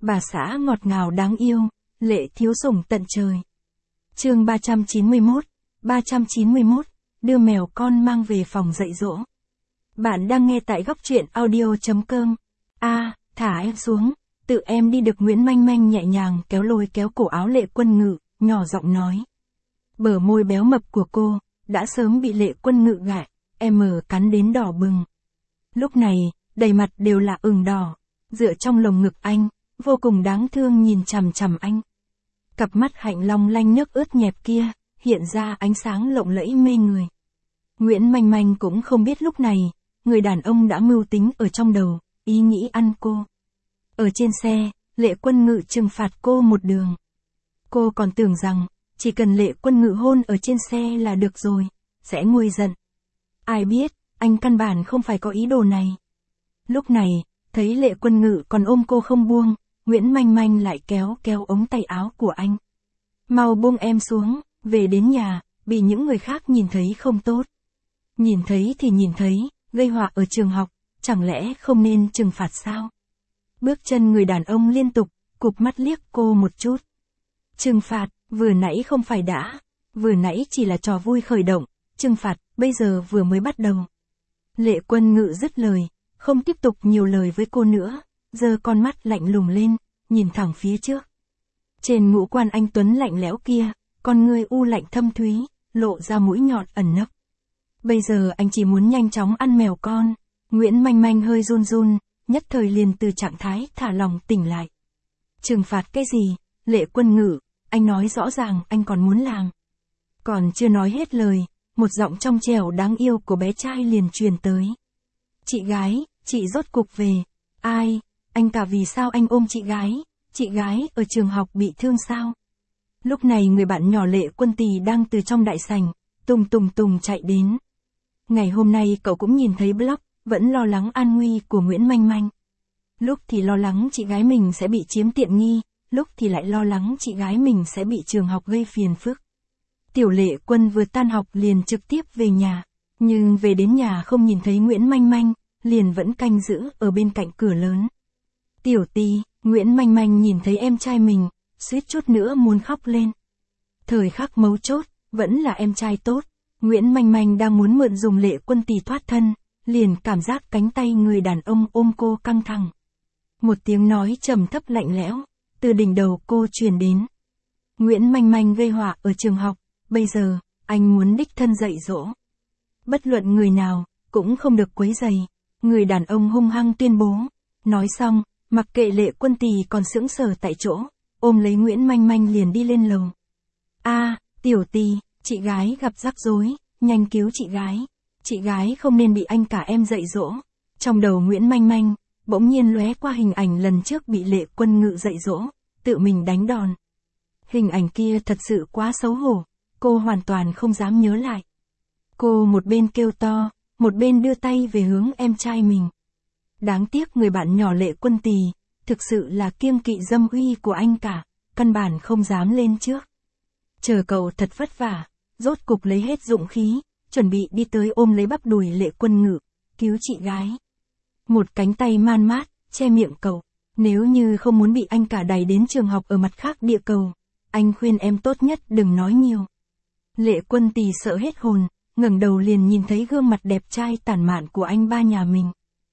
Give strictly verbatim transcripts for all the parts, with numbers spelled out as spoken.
Bà xã ngọt ngào đáng yêu, Lệ thiếu sủng tận trời. Chương ba trăm chín mươi mốt, ba trăm chín mươi mốt, đưa mèo con mang về phòng dạy dỗ. Bạn đang nghe tại góc truyện audio chấm com. A, thả em xuống, tự em đi được. Nguyễn Manh Manh nhẹ nhàng kéo lôi kéo cổ áo Lệ Quân Ngự, nhỏ giọng nói. Bờ môi béo mập của cô, đã sớm bị Lệ Quân Ngự gãi, em mở cắn đến đỏ bừng. Lúc này, đầy mặt đều là ửng đỏ, dựa trong lồng ngực anh, vô cùng đáng thương nhìn chằm chằm anh. Cặp mắt hạnh long lanh nước ướt nhẹp kia, hiện ra ánh sáng lộng lẫy mê người. Nguyễn Manh Manh cũng không biết lúc này, người đàn ông đã mưu tính ở trong đầu, ý nghĩ ăn cô. Ở trên xe, Lệ Quân Ngự trừng phạt cô một đường. Cô còn tưởng rằng, chỉ cần Lệ Quân Ngự hôn ở trên xe là được rồi, sẽ nguôi giận. Ai biết, anh căn bản không phải có ý đồ này. Lúc này, thấy Lệ Quân Ngự còn ôm cô không buông, Nguyễn Manh Manh lại kéo kéo ống tay áo của anh. Mau buông em xuống, về đến nhà, bị những người khác nhìn thấy không tốt. Nhìn thấy thì nhìn thấy, gây họa ở trường học, chẳng lẽ không nên trừng phạt sao? Bước chân người đàn ông liên tục, cụp mắt liếc cô một chút. Trừng phạt, vừa nãy không phải đã, vừa nãy chỉ là trò vui khởi động, trừng phạt, bây giờ vừa mới bắt đầu. Lệ Quân Ngự dứt lời, không tiếp tục nhiều lời với cô nữa, giơ con mắt lạnh lùng lên, nhìn thẳng phía trước. Trên ngũ quan anh tuấn lạnh lẽo kia, con ngươi u lạnh thâm thúy, lộ ra mũi nhọn ẩn nấp. Bây giờ anh chỉ muốn nhanh chóng ăn mèo con. Nguyễn Manh Manh hơi run run, nhất thời liền từ trạng thái thả lòng tỉnh lại. Trừng phạt cái gì, Lệ Quân Ngự, anh nói rõ ràng anh còn muốn làm. Còn chưa nói hết lời, một giọng trong trẻo đáng yêu của bé trai liền truyền tới. Chị gái, chị rốt cục về. Ai, anh cả vì sao anh ôm chị gái, chị gái ở trường học bị thương sao? Lúc này người bạn nhỏ Lệ Quân Tì đang từ trong đại sảnh, tùng tùng tùng chạy đến. Ngày hôm nay cậu cũng nhìn thấy blog, vẫn lo lắng an nguy của Nguyễn Manh Manh. Lúc thì lo lắng chị gái mình sẽ bị chiếm tiện nghi, lúc thì lại lo lắng chị gái mình sẽ bị trường học gây phiền phức. Tiểu Lệ Quân vừa tan học liền trực tiếp về nhà, nhưng về đến nhà không nhìn thấy Nguyễn Manh Manh, liền vẫn canh giữ ở bên cạnh cửa lớn. Tiểu Tì, Nguyễn Manh Manh nhìn thấy em trai mình, suýt chút nữa muốn khóc lên. Thời khắc mấu chốt, vẫn là em trai tốt. Nguyễn Manh Manh đang muốn mượn dùng Lệ Quân Tì thoát thân, liền cảm giác cánh tay người đàn ông ôm cô căng thẳng. Một tiếng nói trầm thấp lạnh lẽo, từ đỉnh đầu cô truyền đến. Nguyễn Manh Manh gây họa ở trường học, bây giờ, anh muốn đích thân dạy dỗ. Bất luận người nào, cũng không được quấy rầy. Người đàn ông hung hăng tuyên bố. Nói xong, mặc kệ Lệ Quân Tì còn sững sờ tại chỗ, ôm lấy Nguyễn Manh Manh liền đi lên lầu. A, Tiểu Tì, chị gái gặp rắc rối, nhanh cứu chị gái. Chị gái không nên bị anh cả em dạy dỗ. Trong đầu Nguyễn Manh Manh, bỗng nhiên lóe qua hình ảnh lần trước bị Lệ Quân Ngự dạy dỗ, tự mình đánh đòn. Hình ảnh kia thật sự quá xấu hổ, cô hoàn toàn không dám nhớ lại. Cô một bên kêu to, một bên đưa tay về hướng em trai mình. Đáng tiếc người bạn nhỏ Lệ Quân Tì, thực sự là kiêng kỵ dâm uy của anh cả, căn bản không dám lên trước. Chờ cậu thật vất vả, rốt cục lấy hết dũng khí, chuẩn bị đi tới ôm lấy bắp đùi Lệ Quân Ngự, cứu chị gái. Một cánh tay man mát, che miệng cậu. Nếu như không muốn bị anh cả đày đến trường học ở mặt khác địa cầu, anh khuyên em tốt nhất đừng nói nhiều. Lệ Quân Tì sợ hết hồn, ngẩng đầu liền nhìn thấy gương mặt đẹp trai tản mạn của anh ba nhà mình.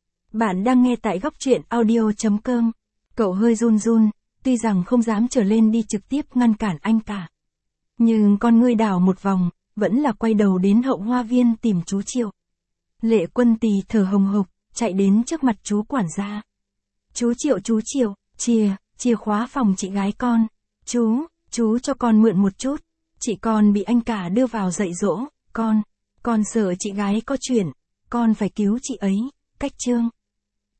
Bạn đang nghe tại góc truyện audio chấm com. Cậu hơi run run, tuy rằng không dám trở lên đi trực tiếp ngăn cản anh cả. Nhưng con ngươi đảo một vòng, vẫn là quay đầu đến hậu hoa viên tìm chú Triệu. Lệ Quân Tì thở hồng hộc, chạy đến trước mặt chú quản gia. Chú Triệu chú Triệu, chìa, chìa khóa phòng chị gái con. Chú, chú cho con mượn một chút. Chị con bị anh cả đưa vào dạy dỗ, con, con sợ chị gái có chuyện, con phải cứu chị ấy, cách chương.